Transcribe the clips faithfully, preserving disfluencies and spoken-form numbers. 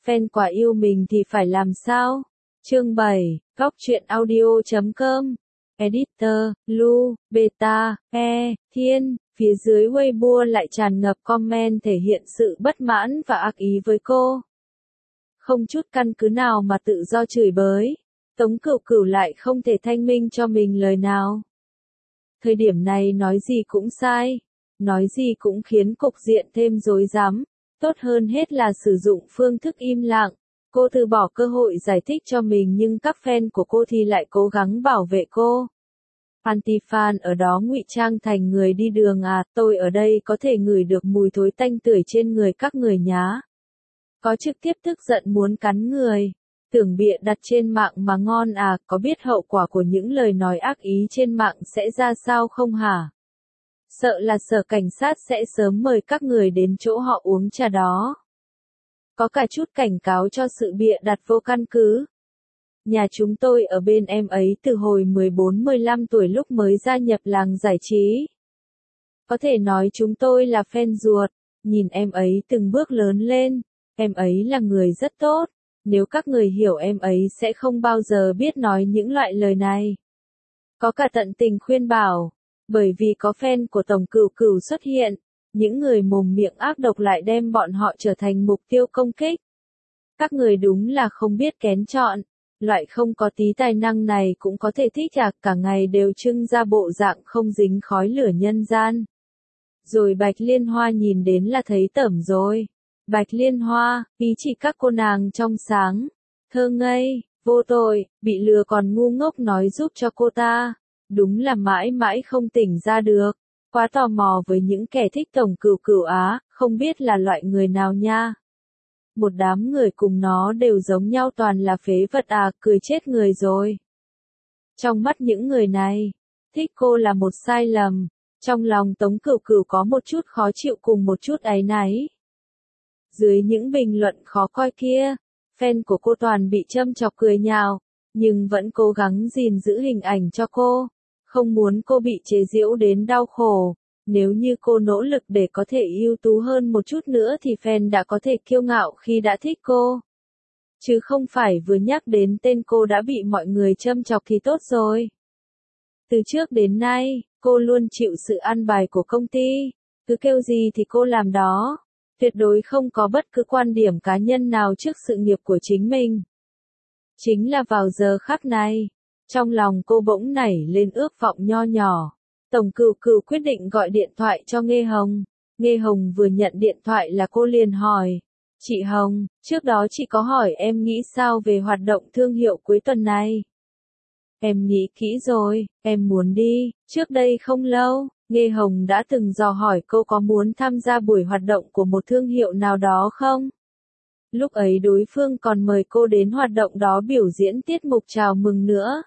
fan quả yêu mình thì phải làm sao? Chương bảy, góc truyện audio chấm com. Editor, Lu, Beta, E, Thiên, phía dưới Weibo lại tràn ngập comment thể hiện sự bất mãn và ác ý với cô. Không chút căn cứ nào mà tự do chửi bới. Tống Cửu Cửu lại không thể thanh minh cho mình lời nào. Thời điểm này nói gì cũng sai, nói gì cũng khiến cục diện thêm rối rắm, tốt hơn hết là sử dụng phương thức im lặng. Cô từ bỏ cơ hội giải thích cho mình nhưng các fan của cô thì lại cố gắng bảo vệ cô. Anti-fan ở đó ngụy trang thành người đi đường à, tôi ở đây có thể ngửi được mùi thối tanh tưởi trên người các người nhá. Có trực tiếp tức giận muốn cắn người. Tưởng bịa đặt trên mạng mà ngon à, có biết hậu quả của những lời nói ác ý trên mạng sẽ ra sao không hả? Sợ là sở cảnh sát sẽ sớm mời các người đến chỗ họ uống trà đó. Có cả chút cảnh cáo cho sự bịa đặt vô căn cứ. Nhà chúng tôi ở bên em ấy từ hồi mười bốn mười lăm tuổi lúc mới gia nhập làng giải trí. Có thể nói chúng tôi là fan ruột, nhìn em ấy từng bước lớn lên, em ấy là người rất tốt. Nếu các người hiểu em ấy sẽ không bao giờ biết nói những loại lời này. Có cả tận tình khuyên bảo, bởi vì có fan của Tổng Cửu Cửu xuất hiện, những người mồm miệng ác độc lại đem bọn họ trở thành mục tiêu công kích. Các người đúng là không biết kén chọn, loại không có tí tài năng này cũng có thể thích à, cả ngày đều trưng ra bộ dạng không dính khói lửa nhân gian. Rồi Bạch Liên Hoa nhìn đến là thấy tởm rồi. Bạch Liên Hoa, ý chỉ các cô nàng trong sáng, thơ ngây, vô tội, bị lừa còn ngu ngốc nói giúp cho cô ta. Đúng là mãi mãi không tỉnh ra được. Quá tò mò với những kẻ thích Tổng Cửu Cửu á, không biết là loại người nào nha. Một đám người cùng nó đều giống nhau toàn là phế vật à, cười chết người rồi. Trong mắt những người này, thích cô là một sai lầm. Trong lòng Tống Cửu Cửu có một chút khó chịu cùng một chút áy náy. Dưới những bình luận khó coi kia, fan của cô toàn bị châm chọc cười nhạo, nhưng vẫn cố gắng gìn giữ hình ảnh cho cô, không muốn cô bị chế giễu đến đau khổ. Nếu như cô nỗ lực để có thể ưu tú hơn một chút nữa thì fan đã có thể kiêu ngạo khi đã thích cô. Chứ không phải vừa nhắc đến tên cô đã bị mọi người châm chọc thì tốt rồi. Từ trước đến nay, cô luôn chịu sự an bài của công ty, cứ kêu gì thì cô làm đó. Tuyệt đối không có bất cứ quan điểm cá nhân nào trước sự nghiệp của chính mình. Chính là vào giờ khắc này, trong lòng cô bỗng nảy lên ước vọng nho nhỏ. Tổng Cửu Cửu quyết định gọi điện thoại cho Nghê Hồng. Nghê Hồng vừa nhận điện thoại là cô liền hỏi. Chị Hồng, trước đó chị có hỏi em nghĩ sao về hoạt động thương hiệu cuối tuần này? Em nghĩ kỹ rồi, em muốn đi. Trước đây không lâu, Nghê Hồng đã từng dò hỏi cô có muốn tham gia buổi hoạt động của một thương hiệu nào đó không? Lúc ấy đối phương còn mời cô đến hoạt động đó biểu diễn tiết mục chào mừng nữa.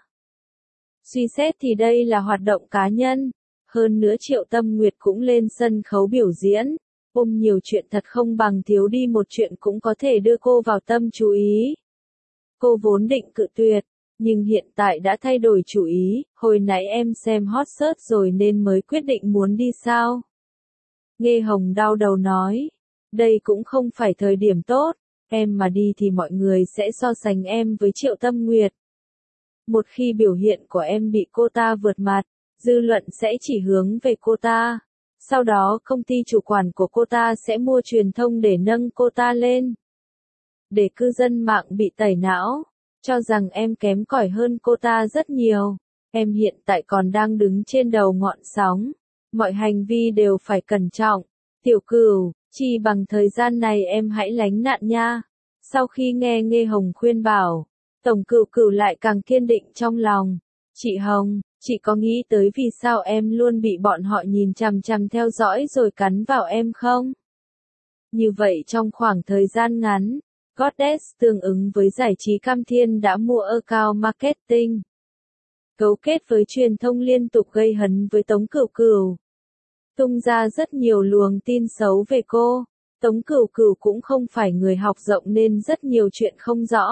Suy xét thì đây là hoạt động cá nhân. Hơn nữa Triệu Tâm Nguyệt cũng lên sân khấu biểu diễn. Ôm nhiều chuyện thật không bằng thiếu đi một chuyện cũng có thể đưa cô vào tâm chú ý. Cô vốn định cự tuyệt, nhưng hiện tại đã thay đổi chủ ý. Hồi nãy em xem hot search rồi nên mới quyết định muốn đi sao? Nghê Hồng đau đầu nói. Đây cũng không phải thời điểm tốt. Em mà đi thì mọi người sẽ so sánh em với Triệu Tâm Nguyệt. Một khi biểu hiện của em bị cô ta vượt mặt, dư luận sẽ chỉ hướng về cô ta. Sau đó công ty chủ quản của cô ta sẽ mua truyền thông để nâng cô ta lên. Để cư dân mạng bị tẩy não, cho rằng em kém cỏi hơn cô ta rất nhiều. Em hiện tại còn đang đứng trên đầu ngọn sóng. Mọi hành vi đều phải cẩn trọng. Tiểu Cửu, chỉ bằng thời gian này em hãy lánh nạn nha. Sau khi nghe Nghê Hồng khuyên bảo, Tổng Cửu Cửu lại càng kiên định trong lòng. Chị Hồng, chị có nghĩ tới vì sao em luôn bị bọn họ nhìn chằm chằm theo dõi rồi cắn vào em không? Như vậy trong khoảng thời gian ngắn, Goddess tương ứng với giải trí Cam Thiên đã mua account marketing. Cấu kết với truyền thông liên tục gây hấn với Tống Cửu Cửu. Tung ra rất nhiều luồng tin xấu về cô. Tống Cửu Cửu cũng không phải người học rộng nên rất nhiều chuyện không rõ.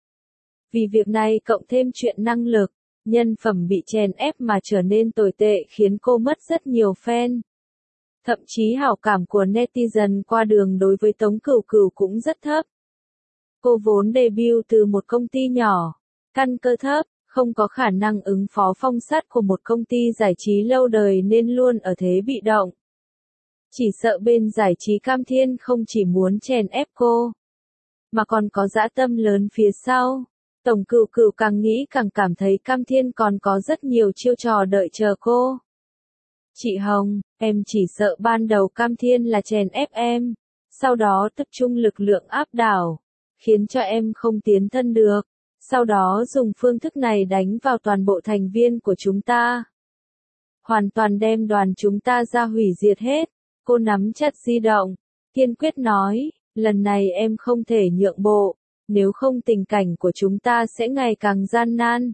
Vì việc này cộng thêm chuyện năng lực, nhân phẩm bị chèn ép mà trở nên tồi tệ khiến cô mất rất nhiều fan. Thậm chí hảo cảm của netizen qua đường đối với Tống Cửu Cửu cũng rất thấp. Cô vốn debut từ một công ty nhỏ, căn cơ thấp, không có khả năng ứng phó phong sát của một công ty giải trí lâu đời nên luôn ở thế bị động. Chỉ sợ bên giải trí Cam Thiên không chỉ muốn chèn ép cô, mà còn có dã tâm lớn phía sau. Tổng Cửu Cửu càng nghĩ càng cảm thấy Cam Thiên còn có rất nhiều chiêu trò đợi chờ cô. Chị Hồng, em chỉ sợ ban đầu Cam Thiên là chèn ép em, sau đó tập trung lực lượng áp đảo, khiến cho em không tiến thân được, sau đó dùng phương thức này đánh vào toàn bộ thành viên của chúng ta. Hoàn toàn đem đoàn chúng ta ra hủy diệt hết. Cô nắm chặt di động, kiên quyết nói, lần này em không thể nhượng bộ, nếu không tình cảnh của chúng ta sẽ ngày càng gian nan.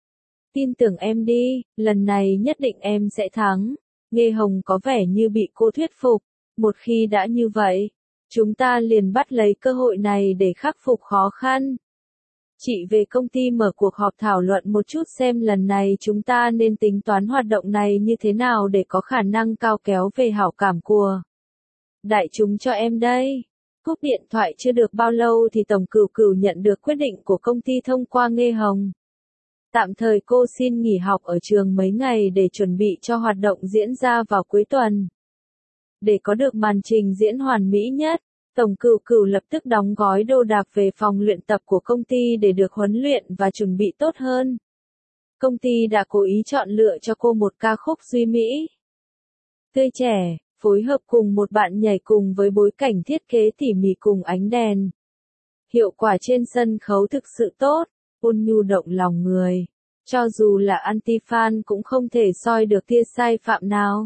Tin tưởng em đi, lần này nhất định em sẽ thắng. Nghê Hồng có vẻ như bị cô thuyết phục, một khi đã như vậy, chúng ta liền bắt lấy cơ hội này để khắc phục khó khăn. Chị về công ty mở cuộc họp thảo luận một chút xem lần này chúng ta nên tính toán hoạt động này như thế nào để có khả năng cao kéo về hảo cảm của đại chúng cho em đây. Cúp điện thoại chưa được bao lâu thì Tổng Cửu Cửu nhận được quyết định của công ty thông qua Nghê Hồng. Tạm thời cô xin nghỉ học ở trường mấy ngày để chuẩn bị cho hoạt động diễn ra vào cuối tuần. Để có được màn trình diễn hoàn mỹ nhất, Tổng Cửu Cửu lập tức đóng gói đồ đạc về phòng luyện tập của công ty để được huấn luyện và chuẩn bị tốt hơn. Công ty đã cố ý chọn lựa cho cô một ca khúc duy mỹ, tươi trẻ, phối hợp cùng một bạn nhảy cùng với bối cảnh thiết kế tỉ mỉ cùng ánh đèn. Hiệu quả trên sân khấu thực sự tốt, ôn nhu động lòng người. Cho dù là anti-fan cũng không thể soi được tia sai phạm nào.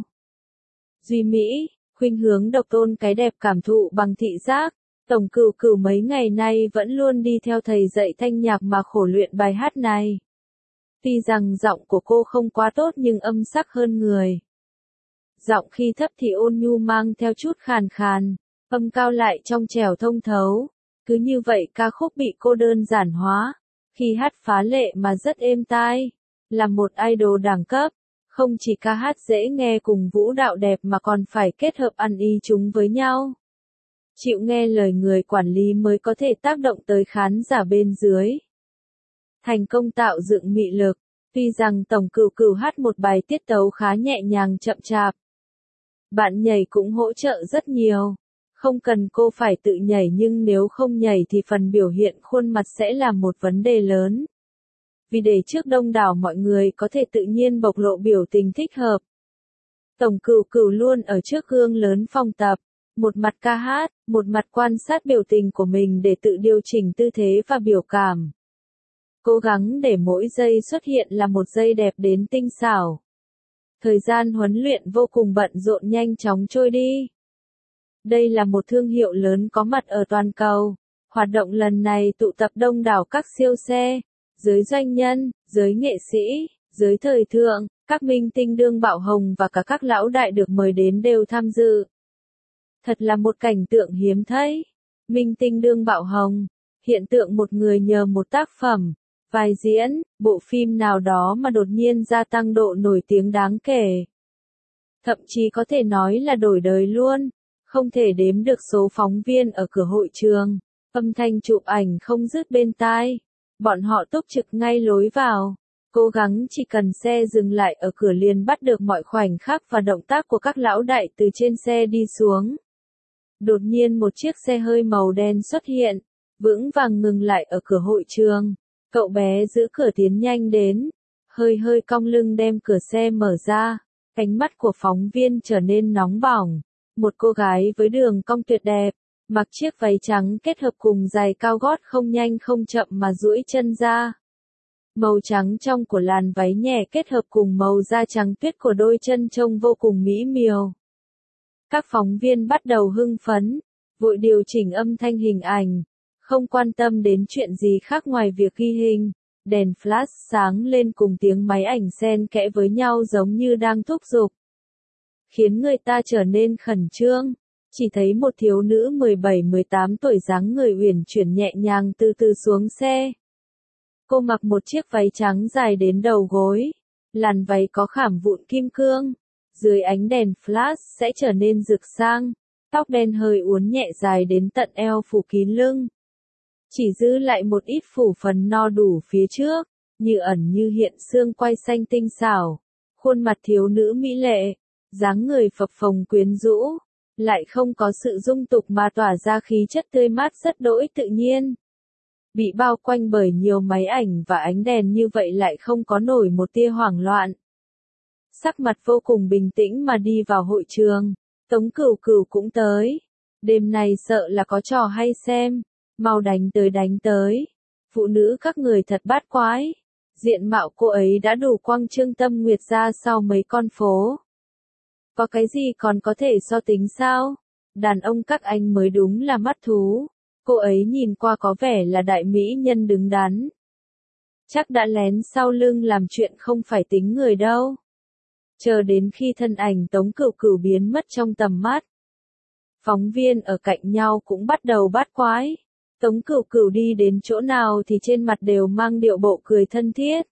Duy mỹ, khuynh hướng độc tôn cái đẹp cảm thụ bằng thị giác. Tổng Cửu Cửu mấy ngày nay vẫn luôn đi theo thầy dạy thanh nhạc mà khổ luyện bài hát này. Tuy rằng giọng của cô không quá tốt nhưng âm sắc hơn người. Giọng khi thấp thì ôn nhu mang theo chút khàn khàn, âm cao lại trong trẻo thông thấu. Cứ như vậy ca khúc bị cô đơn giản hóa, khi hát phá lệ mà rất êm tai. Là một idol đẳng cấp, không chỉ ca hát dễ nghe cùng vũ đạo đẹp mà còn phải kết hợp ăn ý chúng với nhau. Chịu nghe lời người quản lý mới có thể tác động tới khán giả bên dưới. Thành công tạo dựng mị lực, tuy rằng Tổng Cửu Cửu hát một bài tiết tấu khá nhẹ nhàng chậm chạp. Bạn nhảy cũng hỗ trợ rất nhiều. Không cần cô phải tự nhảy nhưng nếu không nhảy thì phần biểu hiện khuôn mặt sẽ là một vấn đề lớn. Vì để trước đông đảo mọi người có thể tự nhiên bộc lộ biểu tình thích hợp. Tổng Cửu Cửu luôn ở trước gương lớn phòng tập, một mặt ca hát, một mặt quan sát biểu tình của mình để tự điều chỉnh tư thế và biểu cảm. Cố gắng để mỗi giây xuất hiện là một giây đẹp đến tinh xảo. Thời gian huấn luyện vô cùng bận rộn nhanh chóng trôi đi. Đây là một thương hiệu lớn có mặt ở toàn cầu. Hoạt động lần này tụ tập đông đảo các siêu xe, giới doanh nhân, giới nghệ sĩ, giới thời thượng, các minh tinh đương bạo hồng và cả các lão đại được mời đến đều tham dự. Thật là một cảnh tượng hiếm thấy. Minh tinh đương bạo hồng, hiện tượng một người nhờ một tác phẩm, vai diễn, bộ phim nào đó mà đột nhiên gia tăng độ nổi tiếng đáng kể. Thậm chí có thể nói là đổi đời luôn. Không thể đếm được số phóng viên ở cửa hội trường, âm thanh chụp ảnh không dứt bên tai. Bọn họ túc trực ngay lối vào, cố gắng chỉ cần xe dừng lại ở cửa liền bắt được mọi khoảnh khắc và động tác của các lão đại từ trên xe đi xuống. Đột nhiên một chiếc xe hơi màu đen xuất hiện, vững vàng ngừng lại ở cửa hội trường. Cậu bé giữ cửa tiến nhanh đến, hơi hơi cong lưng đem cửa xe mở ra. Ánh mắt của phóng viên trở nên nóng bỏng. Một cô gái với đường cong tuyệt đẹp, mặc chiếc váy trắng kết hợp cùng giày cao gót không nhanh không chậm mà duỗi chân ra. Màu trắng trong của làn váy nhẹ kết hợp cùng màu da trắng tuyết của đôi chân trông vô cùng mỹ miều. Các phóng viên bắt đầu hưng phấn, vội điều chỉnh âm thanh hình ảnh, không quan tâm đến chuyện gì khác ngoài việc ghi hình. Đèn flash sáng lên cùng tiếng máy ảnh xen kẽ với nhau giống như đang thúc giục, khiến người ta trở nên khẩn trương. Chỉ thấy một thiếu nữ mười bảy mười tám tuổi dáng người uyển chuyển nhẹ nhàng từ từ xuống xe. Cô mặc một chiếc váy trắng dài đến đầu gối, làn váy có khảm vụn kim cương, dưới ánh đèn flash sẽ trở nên rực sang, tóc đen hơi uốn nhẹ dài đến tận eo phủ kín lưng. chỉ giữ lại một ít phủ phần no đủ phía trước, như ẩn như hiện xương quai xanh tinh xảo, khuôn mặt thiếu nữ mỹ lệ, dáng người phập phồng quyến rũ, lại không có sự dung tục mà tỏa ra khí chất tươi mát rất đỗi tự nhiên. Bị bao quanh bởi nhiều máy ảnh và ánh đèn như vậy lại không có nổi một tia hoảng loạn. Sắc mặt vô cùng bình tĩnh mà đi vào hội trường, Tống Cửu Cửu cũng tới. Đêm này sợ là có trò hay xem, mau đánh tới đánh tới. Phụ nữ các người thật bát quái. Diện mạo cô ấy đã đủ quang trương tâm nguyệt ra sau mấy con phố. Có cái gì còn có thể so tính sao? Đàn ông các anh mới đúng là mắt thú. Cô ấy nhìn qua có vẻ là đại mỹ nhân đứng đắn. Chắc đã lén sau lưng làm chuyện không phải tính người đâu. Chờ đến khi thân ảnh Tống Cửu Cửu biến mất trong tầm mắt. Phóng viên ở cạnh nhau cũng bắt đầu bát quái. Tống Cửu Cửu đi đến chỗ nào thì trên mặt đều mang điệu bộ cười thân thiết.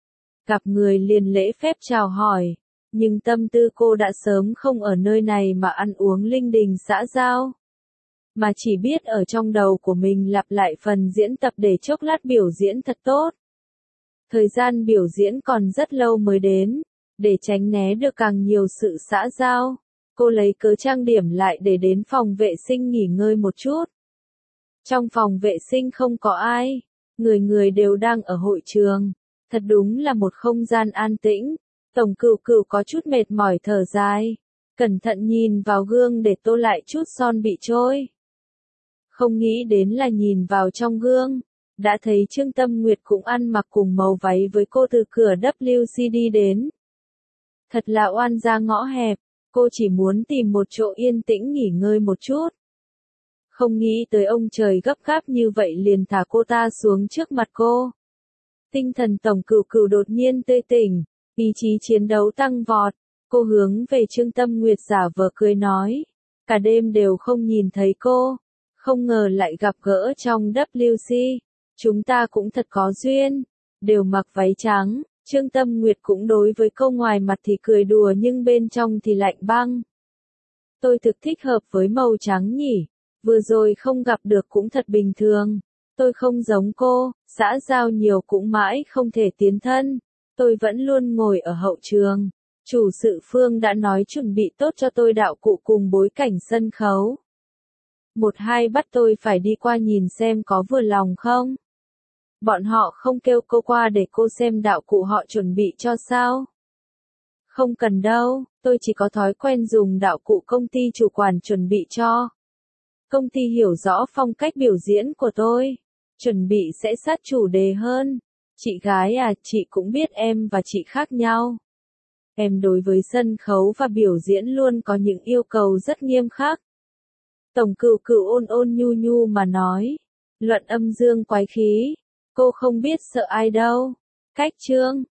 Gặp người liền lễ phép chào hỏi, nhưng tâm tư cô đã sớm không ở nơi này mà ăn uống linh đình xã giao. Mà chỉ biết ở trong đầu của mình lặp lại phần diễn tập để chốc lát biểu diễn thật tốt. Thời gian biểu diễn còn rất lâu mới đến, để tránh né được càng nhiều sự xã giao. Cô lấy cớ trang điểm lại để đến phòng vệ sinh nghỉ ngơi một chút. Trong phòng vệ sinh không có ai, người người đều đang ở hội trường. Thật đúng là một không gian an tĩnh. Tổng Cửu Cửu có chút mệt mỏi thở dài, cẩn thận nhìn vào gương để tô lại chút son bị trôi. Không nghĩ đến là nhìn vào trong gương, đã thấy Trương Tâm Nguyệt cũng ăn mặc cùng màu váy với cô từ cửa W C đi đến. Thật là oan gia ngõ hẹp, cô chỉ muốn tìm một chỗ yên tĩnh nghỉ ngơi một chút. Không nghĩ tới ông trời gấp gáp như vậy liền thả cô ta xuống trước mặt cô. Tinh thần Tổng Cửu Cửu đột nhiên tươi tỉnh, ý chí chiến đấu tăng vọt. Cô hướng về Trương Tâm Nguyệt giả vờ cười nói, cả đêm đều không nhìn thấy cô, không ngờ lại gặp gỡ trong W C. Chúng ta cũng thật có duyên, đều mặc váy trắng. Trương Tâm Nguyệt cũng đối với câu ngoài mặt thì cười đùa nhưng bên trong thì lạnh băng. Tôi thực thích hợp với màu trắng nhỉ, vừa rồi không gặp được cũng thật bình thường. Tôi không giống cô, xã giao nhiều cũng mãi không thể tiến thân. Tôi vẫn luôn ngồi ở hậu trường. Chủ sự Phương đã nói chuẩn bị tốt cho tôi đạo cụ cùng bối cảnh sân khấu. Một hai bắt tôi phải đi qua nhìn xem có vừa lòng không. Bọn họ không kêu cô qua để cô xem đạo cụ họ chuẩn bị cho sao? Không cần đâu, tôi chỉ có thói quen dùng đạo cụ công ty chủ quản chuẩn bị cho. Công ty hiểu rõ phong cách biểu diễn của tôi, chuẩn bị sẽ sát chủ đề hơn. Chị gái à, chị cũng biết em và chị khác nhau. Em đối với sân khấu và biểu diễn luôn có những yêu cầu rất nghiêm khắc. Tổng Cửu Cửu ôn ôn nhu nhu mà nói, luận âm dương quái khí, cô không biết sợ ai đâu. Cách Trương